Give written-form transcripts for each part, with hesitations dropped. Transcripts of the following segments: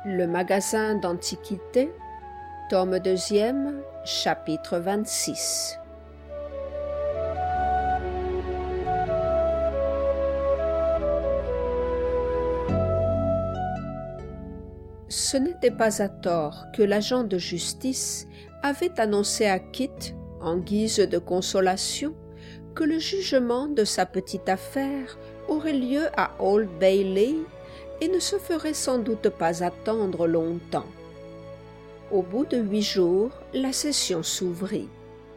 Le magasin d'Antiquités, tome 2e, chapitre 26. Ce n'était pas à tort que l'agent de justice avait annoncé à Kit, en guise de consolation, que le jugement de sa petite affaire aurait lieu à Old Bailey et ne se ferait sans doute pas attendre longtemps. Au bout de 8 jours, la session s'ouvrit.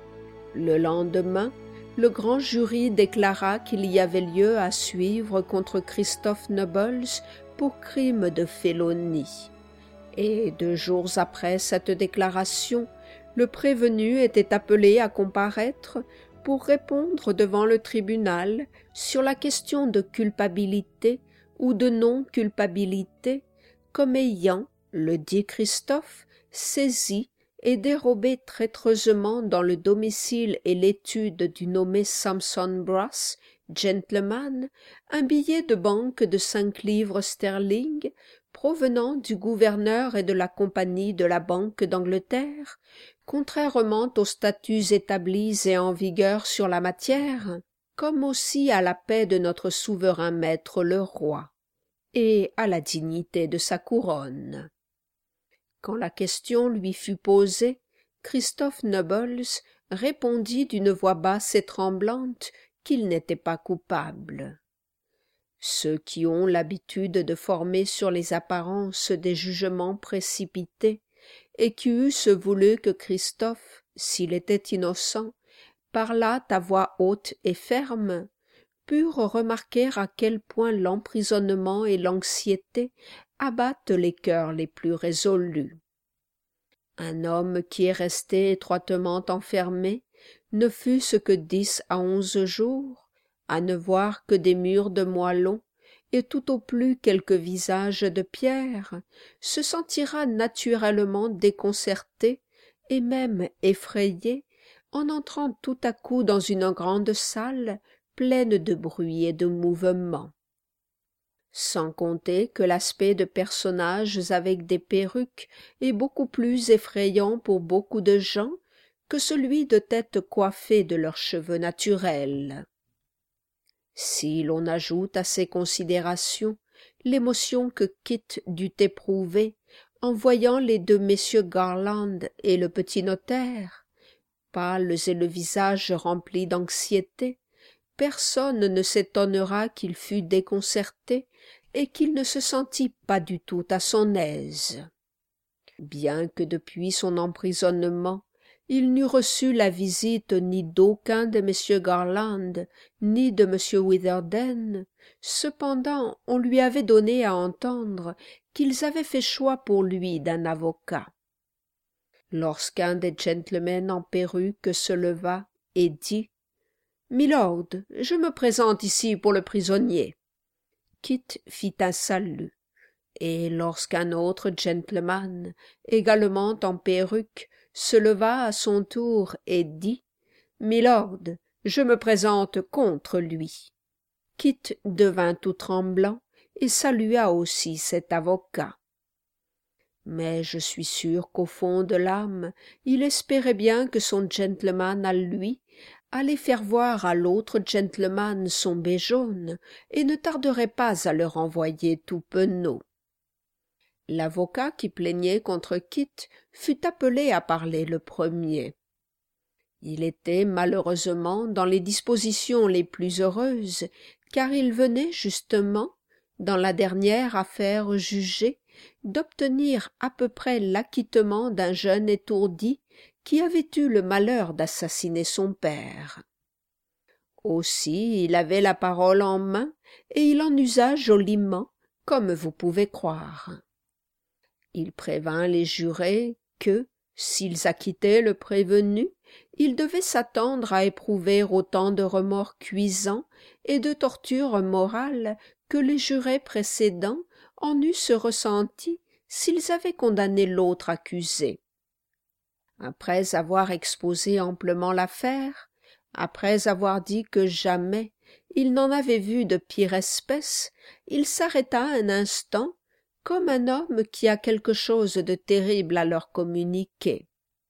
Le lendemain, le grand jury déclara qu'il y avait lieu à suivre contre Christophe Nobles pour crime de félonie. Et 2 jours après cette déclaration, le prévenu était appelé à comparaître pour répondre devant le tribunal sur la question de culpabilité ou de non-culpabilité, comme ayant, le dit Christophe, saisi et dérobé traîtreusement dans le domicile et l'étude du nommé Sampson Brass, gentleman, un billet de banque de 5 livres sterling, provenant du gouverneur et de la compagnie de la Banque d'Angleterre, contrairement aux statuts établis et en vigueur sur la matière, comme aussi à la paix de notre souverain maître le roi, et à la dignité de sa couronne. Quand la question lui fut posée, Christophe Nobles répondit d'une voix basse et tremblante qu'il n'était pas coupable. Ceux qui ont l'habitude de former sur les apparences des jugements précipités, et qui eussent voulu que Christophe, s'il était innocent, parlât à voix haute et ferme, purent remarquer à quel point l'emprisonnement et l'anxiété abattent les cœurs les plus résolus. Un homme qui est resté étroitement enfermé, ne fût-ce que 10 à 11 jours, à ne voir que des murs de moellons et tout au plus quelques visages de pierre, se sentira naturellement déconcerté et même effrayé en entrant tout à coup dans une grande salle pleine de bruit et de mouvements. Sans compter que l'aspect de personnages avec des perruques est beaucoup plus effrayant pour beaucoup de gens que celui de têtes coiffées de leurs cheveux naturels. Si l'on ajoute à ces considérations l'émotion que Kit dut éprouver en voyant les 2 messieurs Garland et le petit notaire, pâles et le visage rempli d'anxiété, personne ne s'étonnera qu'il fût déconcerté et qu'il ne se sentît pas du tout à son aise. Bien que depuis son emprisonnement, il n'eût reçu la visite ni d'aucun de messieurs Garland, ni de M. Witherden, cependant on lui avait donné à entendre qu'ils avaient fait choix pour lui d'un avocat. Lorsqu'un des gentlemen en perruque se leva et dit « Milord, je me présente ici pour le prisonnier », Kit fit un salut, et lorsqu'un autre gentleman, également en perruque, se leva à son tour et dit « Milord, je me présente contre lui », Kit devint tout tremblant et salua aussi cet avocat. Mais je suis sûr qu'au fond de l'âme, il espérait bien que son gentleman à lui allait faire voir à l'autre gentleman son bec jaune et ne tarderait pas à le renvoyer tout penaud. L'avocat qui plaignait contre Kit fut appelé à parler le premier. Il était malheureusement dans les dispositions les plus heureuses, car il venait justement, dans la dernière affaire jugée, d'obtenir à peu près l'acquittement d'un jeune étourdi qui avait eu le malheur d'assassiner son père. Aussi il avait la parole en main, et il en usa joliment, comme vous pouvez croire. Il prévint les jurés que, s'ils acquittaient le prévenu, ils devaient s'attendre à éprouver autant de remords cuisants et de tortures morales que les jurés précédents en eussent ressenti s'ils avaient condamné l'autre accusé. Après avoir exposé amplement l'affaire, après avoir dit que jamais il n'en avait vu de pire espèce, il s'arrêta un instant, comme un homme qui a quelque chose de terrible à leur communiquer.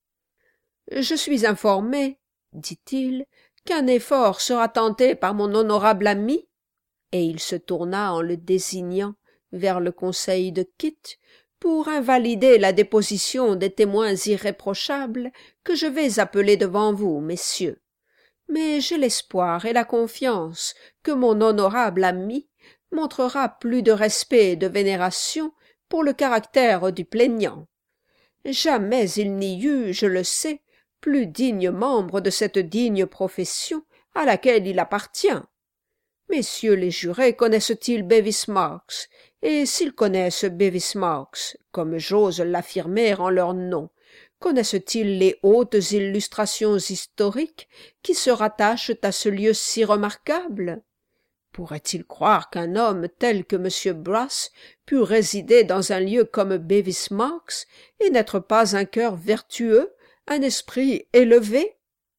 « Je suis informé, dit-il, qu'un effort sera tenté par mon honorable ami, et il se tourna en le désignant vers le conseil de Kit, pour invalider la déposition des témoins irréprochables que je vais appeler devant vous, messieurs. Mais j'ai l'espoir et la confiance que mon honorable ami montrera plus de respect et de vénération pour le caractère du plaignant. Jamais il n'y eut, je le sais, plus digne membre de cette digne profession à laquelle il appartient. Messieurs les jurés connaissent-ils Bevis Marks, et s'ils connaissent Bevis Marks, comme j'ose l'affirmer en leur nom, connaissent-ils les hautes illustrations historiques qui se rattachent à ce lieu si remarquable? Pourraient-ils croire qu'un homme tel que M. Brass pût résider dans un lieu comme Bevis Marks et n'être pas un cœur vertueux, un esprit élevé?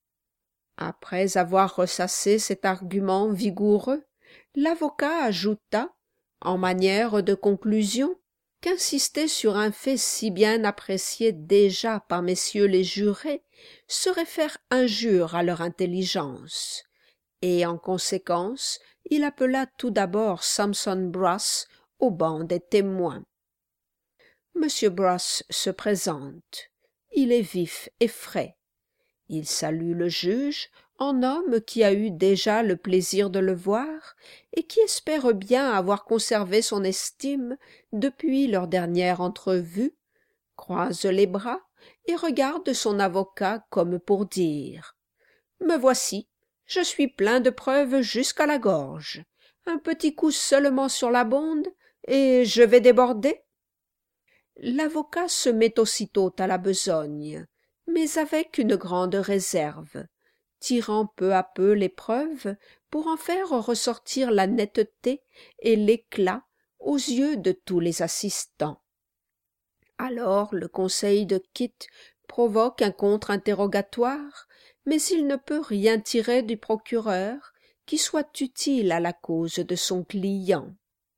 Après avoir ressassé cet argument vigoureux, l'avocat ajouta, en manière de conclusion, qu'insister sur un fait si bien apprécié déjà par messieurs les jurés serait faire injure à leur intelligence, et en conséquence il appela tout d'abord Sampson Brass au banc des témoins. Monsieur Brass se présente. Il est vif et frais. Il salue le juge en homme qui a eu déjà le plaisir de le voir et qui espère bien avoir conservé son estime depuis leur dernière entrevue, croise les bras et regarde son avocat comme pour dire « Me voici, je suis plein de preuves jusqu'à la gorge. Un petit coup seulement sur la bonde et je vais déborder. » L'avocat se met aussitôt à la besogne, mais avec une grande réserve, tirant peu à peu les preuves pour en faire ressortir la netteté et l'éclat aux yeux de tous les assistants. Alors le conseil de Kit provoque un contre-interrogatoire, mais il ne peut rien tirer du procureur qui soit utile à la cause de son client.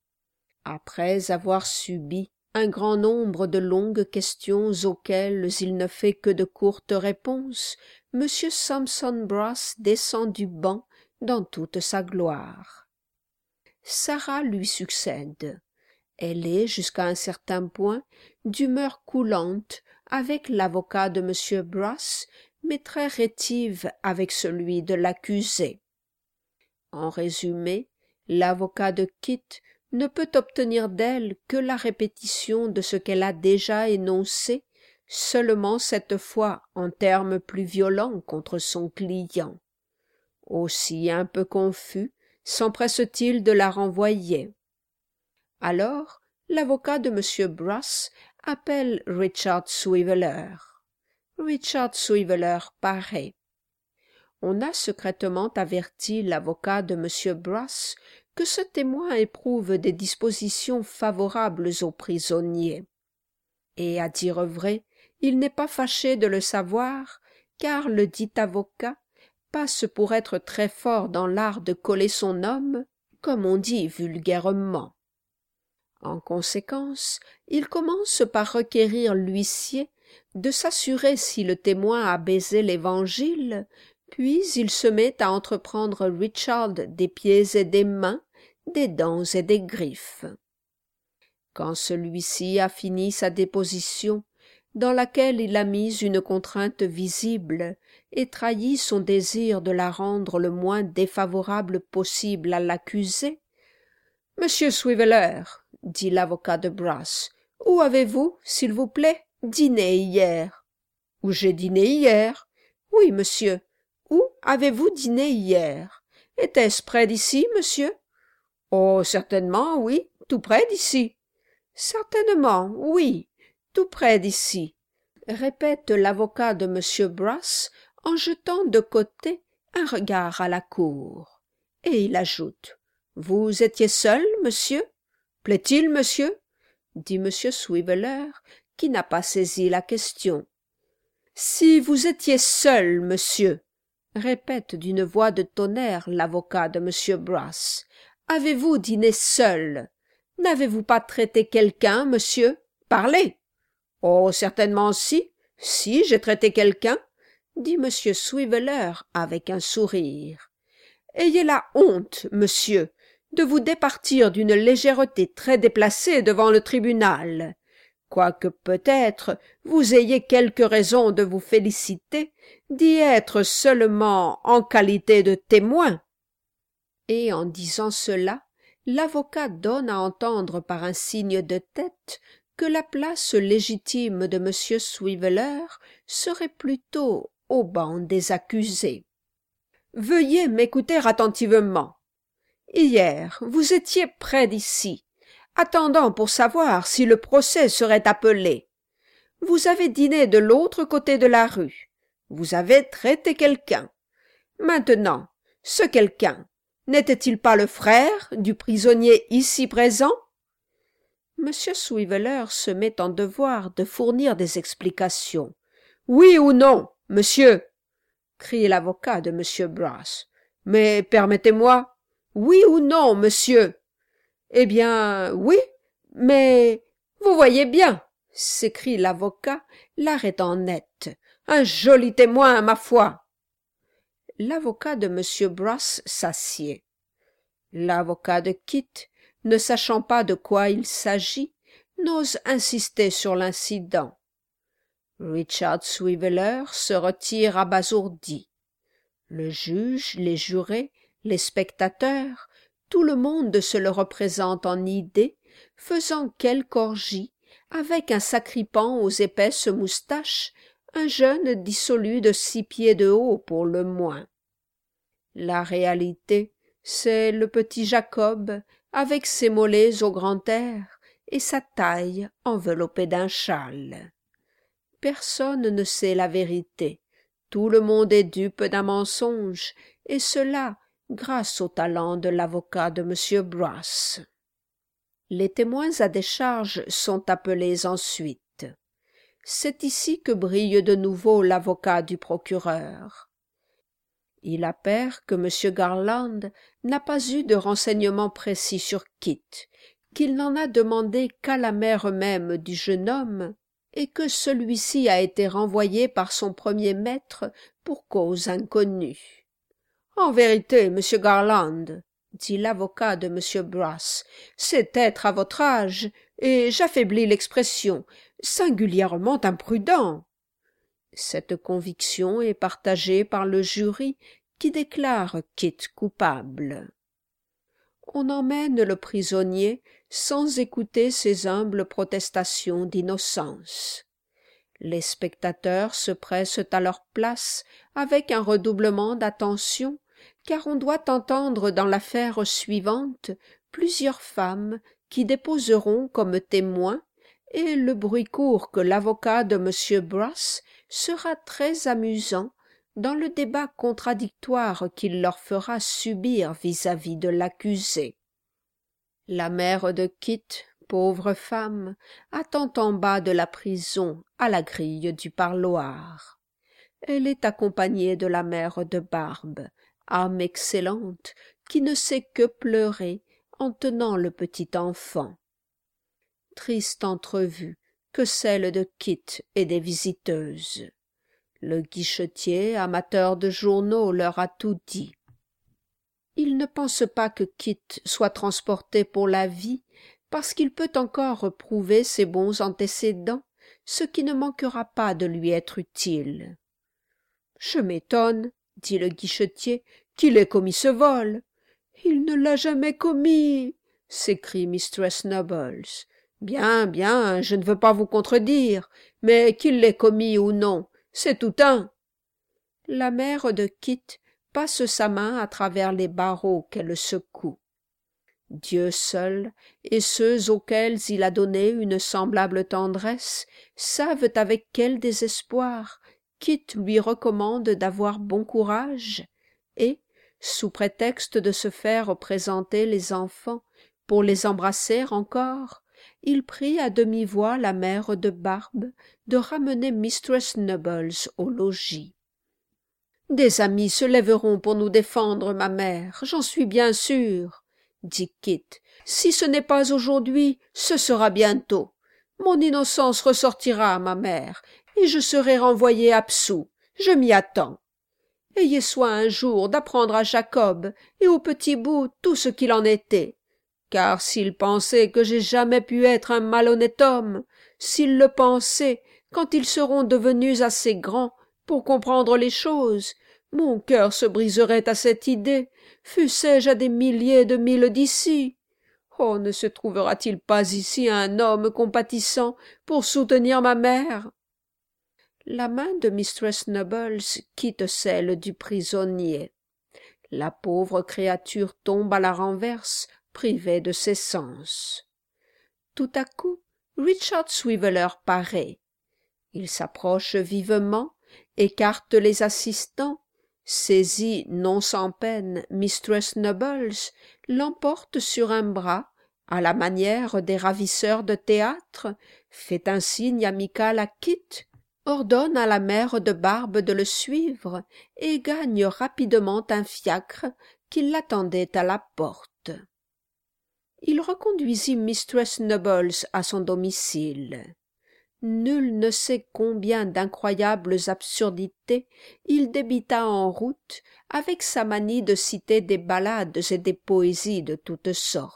Après avoir subi un grand nombre de longues questions auxquelles il ne fait que de courtes réponses, M. Sampson Brass descend du banc dans toute sa gloire. Sarah lui succède. Elle est, jusqu'à un certain point, d'humeur coulante avec l'avocat de M. Brass, mais très rétive avec celui de l'accusé. En résumé, l'avocat de Kit ne peut obtenir d'elle que la répétition de ce qu'elle a déjà énoncé, seulement cette fois en termes plus violents contre son client. Aussi un peu confus, s'empresse-t-il de la renvoyer. Alors, l'avocat de M. Brass appelle Richard Swiveller. Richard Swiveller paraît. On a secrètement averti l'avocat de M. Brass que ce témoin éprouve des dispositions favorables aux prisonniers. Et, à dire vrai, il n'est pas fâché de le savoir, car le dit avocat passe pour être très fort dans l'art de coller son homme, comme on dit vulgairement. En conséquence, il commence par requérir l'huissier de s'assurer si le témoin a baisé l'Évangile, puis il se met à entreprendre Richard des pieds et des mains, des dents et des griffes. Quand celui-ci a fini sa déposition, dans laquelle il a mis une contrainte visible et trahi son désir de la rendre le moins défavorable possible à l'accusé, « Monsieur Swiveller, dit l'avocat de Brass, où avez-vous, s'il vous plaît, dîné hier ?»« Où j'ai dîné hier ?»« Oui, monsieur. Où avez-vous dîné hier? Était-ce près d'ici, monsieur ?»« Oh, certainement, oui, tout près d'ici. »« Certainement, oui, tout près d'ici, » répète l'avocat de M. Brass en jetant de côté un regard à la cour. Et il ajoute « Vous étiez seul, monsieur? Plaît-il, monsieur ?» dit M. Swiveller, qui n'a pas saisi la question. « Si vous étiez seul, monsieur, » répète d'une voix de tonnerre l'avocat de M. Brass, « avez-vous dîné seul? N'avez-vous pas traité quelqu'un, monsieur? Parlez. Oh, certainement si. Si, j'ai traité quelqu'un, dit M. Swiveller avec un sourire. Ayez la honte, monsieur, de vous départir d'une légèreté très déplacée devant le tribunal, quoique peut-être vous ayez quelque raison de vous féliciter d'y être seulement en qualité de témoin. Et en disant cela, l'avocat donne à entendre par un signe de tête que la place légitime de M. Swiveller serait plutôt au banc des accusés. Veuillez m'écouter attentivement. Hier, vous étiez près d'ici, attendant pour savoir si le procès serait appelé. Vous avez dîné de l'autre côté de la rue. Vous avez traité quelqu'un. Maintenant, ce quelqu'un, n'était-il pas le frère du prisonnier ici présent? M. Swiveller se met en devoir de fournir des explications. « Oui ou non, monsieur ?» crie l'avocat de M. Brass. « Mais permettez-moi. »« Oui ou non, monsieur ?»« Eh bien, oui, mais vous voyez bien, » s'écrie l'avocat, l'arrêtant net. « Un joli témoin, ma foi !» L'avocat de M. Brass s'assied. L'avocat de Kit, ne sachant pas de quoi il s'agit, n'ose insister sur l'incident. Richard Swiveller se retire abasourdi. Le juge, les jurés, les spectateurs, tout le monde se le représente en idée, faisant quelque orgie, avec un sacripant aux épaisses moustaches, un jeune dissolu de 6 pieds de haut pour le moins. La réalité, c'est le petit Jacob, avec ses mollets au grand air et sa taille enveloppée d'un châle. Personne ne sait la vérité, tout le monde est dupe d'un mensonge, et cela grâce au talent de l'avocat de M. Brass. Les témoins à décharge sont appelés ensuite. C'est ici que brille de nouveau l'avocat du procureur. Il appert que M. Garland n'a pas eu de renseignements précis sur Kit, qu'il n'en a demandé qu'à la mère même du jeune homme, et que celui-ci a été renvoyé par son premier maître pour cause inconnue. « En vérité, monsieur Garland, » dit l'avocat de M. Brass, « c'est être à votre âge, et j'affaiblis l'expression, singulièrement imprudent. » Cette conviction est partagée par le jury qui déclare Kit coupable. On emmène le prisonnier sans écouter ses humbles protestations d'innocence. Les spectateurs se pressent à leur place avec un redoublement d'attention, car on doit entendre dans l'affaire suivante plusieurs femmes qui déposeront comme témoins, et le bruit court que l'avocat de M. Brass sera très amusant dans le débat contradictoire qu'il leur fera subir vis-à-vis de l'accusé. La mère de Kit, pauvre femme, attend en bas de la prison à la grille du parloir. Elle est accompagnée de la mère de Barbe, âme excellente, qui ne sait que pleurer en tenant le petit enfant. Triste entrevue que celle de Kit et des visiteuses. Le guichetier, amateur de journaux, leur a tout dit. Il ne pense pas que Kit soit transporté pour la vie, parce qu'il peut encore prouver ses bons antécédents, ce qui ne manquera pas de lui être utile. « Je m'étonne, » dit le guichetier, « qu'il ait commis ce vol. »« Il ne l'a jamais commis, » s'écrie Mistress Nubbles. « Bien, bien, je ne veux pas vous contredire, mais qu'il l'ait commis ou non, c'est tout un. » La mère de Kit passe sa main à travers les barreaux qu'elle secoue. Dieu seul, et ceux auxquels il a donné une semblable tendresse, savent avec quel désespoir Kit lui recommande d'avoir bon courage, et, sous prétexte de se faire présenter les enfants pour les embrasser encore, il prie à demi-voix la mère de Barbe de ramener Mistress Nubbles au logis. « Des amis se lèveront pour nous défendre, ma mère, j'en suis bien sûre, » dit Kit. Si ce n'est pas aujourd'hui, ce sera bientôt. Mon innocence ressortira à ma mère, et je serai renvoyé absous. Je m'y attends. Ayez soin un jour d'apprendre à Jacob et au petit bout tout ce qu'il en était. Car s'il pensait que j'ai jamais pu être un malhonnête homme, s'ils le pensaient, quand ils seront devenus assez grands pour comprendre les choses, mon cœur se briserait à cette idée, fussé-je à des milliers de milles d'ici. Oh, ne se trouvera-t-il pas ici un homme compatissant pour soutenir ma mère? La main de mistress Nubbles quitte celle du prisonnier. La pauvre créature tombe à la renverse, privée de ses sens. Tout à coup, Richard Swiveller paraît. Il s'approche vivement, écarte les assistants, saisit non sans peine mistress Nubbles, l'emporte sur un bras, à la manière des ravisseurs de théâtre, fait un signe amical à Kit, ordonne à la mère de Barbe de le suivre et gagne rapidement un fiacre qui l'attendait à la porte. Il reconduisit mistress Nubbles à son domicile. Nul ne sait combien d'incroyables absurdités il débita en route avec sa manie de citer des ballades et des poésies de toutes sortes.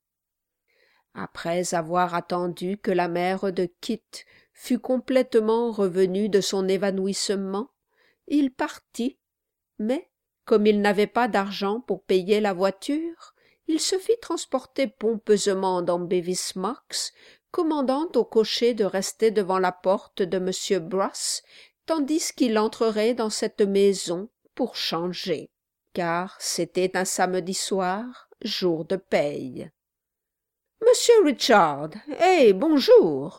Après avoir attendu que la mère de Kit fût complètement revenue de son évanouissement, il partit, mais, comme il n'avait pas d'argent pour payer la voiture, il se fit transporter pompeusement dans Bevis Marks, commandant au cocher de rester devant la porte de M. Brass, tandis qu'il entrerait dans cette maison pour changer, car c'était un samedi soir, jour de paye. « Monsieur Richard, bonjour !»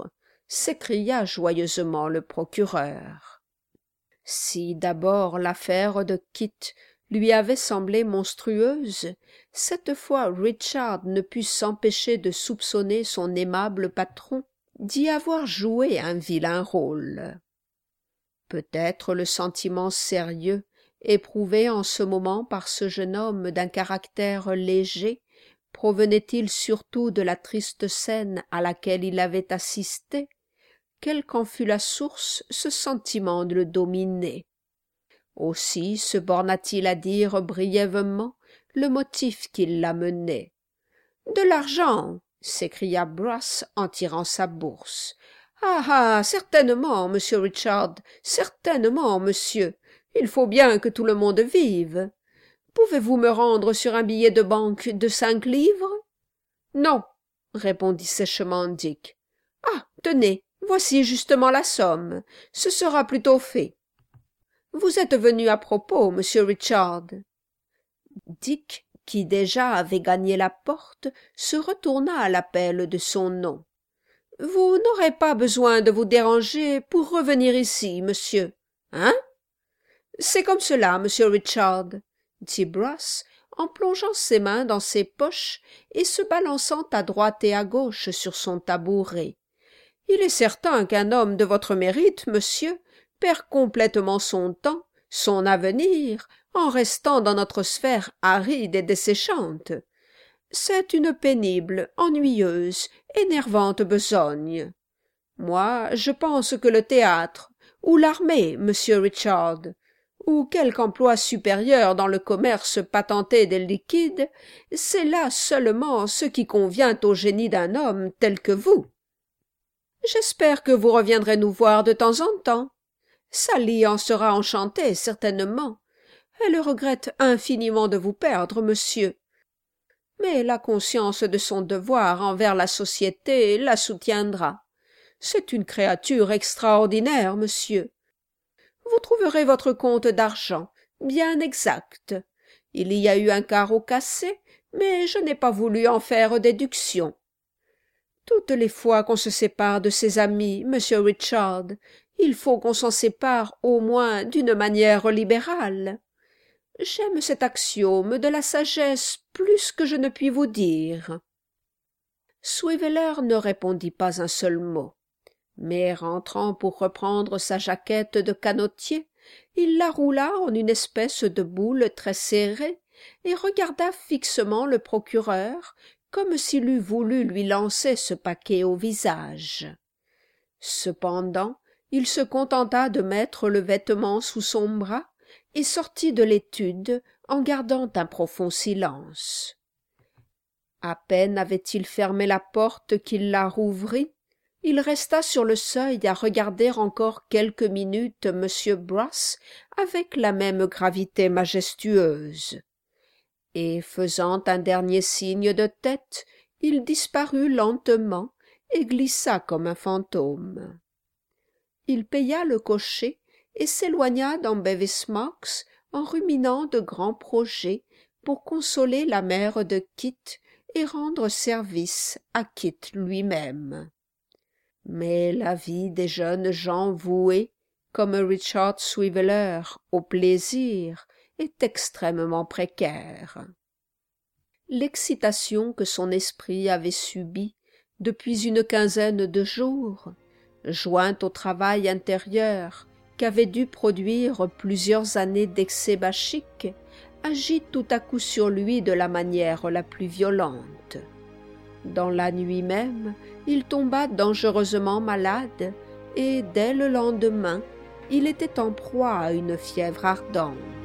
s'écria joyeusement le procureur. Si d'abord l'affaire de Kit lui avait semblé monstrueuse, cette fois Richard ne put s'empêcher de soupçonner son aimable patron d'y avoir joué un vilain rôle. Peut-être le sentiment sérieux éprouvé en ce moment par ce jeune homme d'un caractère léger provenait-il surtout de la triste scène à laquelle il avait assisté? Quelle qu'en fût la source, ce sentiment le dominait. Aussi se borna-t-il à dire brièvement le motif qui l'amenait. « De l'argent !» s'écria Brass en tirant sa bourse. « Ah, certainement, monsieur Richard, certainement, monsieur. Il faut bien que tout le monde vive. Pouvez-vous me rendre sur un billet de banque de 5 livres? »« Non, » répondit sèchement Dick. « Ah, tenez, voici justement la somme. Ce sera plutôt fait. Vous êtes venu à propos, monsieur Richard. » Dick, qui déjà avait gagné la porte, se retourna à l'appel de son nom. « Vous n'aurez pas besoin de vous déranger pour revenir ici, monsieur. Hein? C'est comme cela, monsieur Richard, dit Brass, en plongeant ses mains dans ses poches et se balançant à droite et à gauche sur son tabouret. Il est certain qu'un homme de votre mérite, monsieur, perd complètement son temps, son avenir, en restant dans notre sphère aride et desséchante. C'est une pénible, ennuyeuse, énervante besogne. Moi, je pense que le théâtre, ou l'armée, monsieur Richard, ou quelque emploi supérieur dans le commerce patenté des liquides, c'est là seulement ce qui convient au génie d'un homme tel que vous. J'espère que vous reviendrez nous voir de temps en temps. Sally en sera enchantée, certainement. Elle regrette infiniment de vous perdre, monsieur. Mais la conscience de son devoir envers la société la soutiendra. C'est une créature extraordinaire, monsieur. Vous trouverez votre compte d'argent bien exact. Il y a eu un carreau cassé, mais je n'ai pas voulu en faire déduction. Toutes les fois qu'on se sépare de ses amis, monsieur Richard, il faut qu'on s'en sépare au moins d'une manière libérale. J'aime cet axiome de la sagesse plus que je ne puis vous dire. » Swiveller ne répondit pas un seul mot. Mais rentrant pour reprendre sa jaquette de canotier, il la roula en une espèce de boule très serrée et regarda fixement le procureur, comme s'il eût voulu lui lancer ce paquet au visage. Cependant, il se contenta de mettre le vêtement sous son bras et sortit de l'étude en gardant un profond silence. À peine avait-il fermé la porte qu'il la rouvrit. Il resta sur le seuil à regarder encore quelques minutes M. Brass avec la même gravité majestueuse. Et faisant un dernier signe de tête, il disparut lentement et glissa comme un fantôme. Il paya le cocher et s'éloigna dans Bevis Marks en ruminant de grands projets pour consoler la mère de Kit et rendre service à Kit lui-même. Mais la vie des jeunes gens voués, comme Richard Swiveller, au plaisir, est extrêmement précaire. L'excitation que son esprit avait subie depuis une quinzaine de jours, jointe au travail intérieur qu'avaient dû produire plusieurs années d'excès bachiques, agit tout à coup sur lui de la manière la plus violente. Dans la nuit même, il tomba dangereusement malade, et dès le lendemain, il était en proie à une fièvre ardente.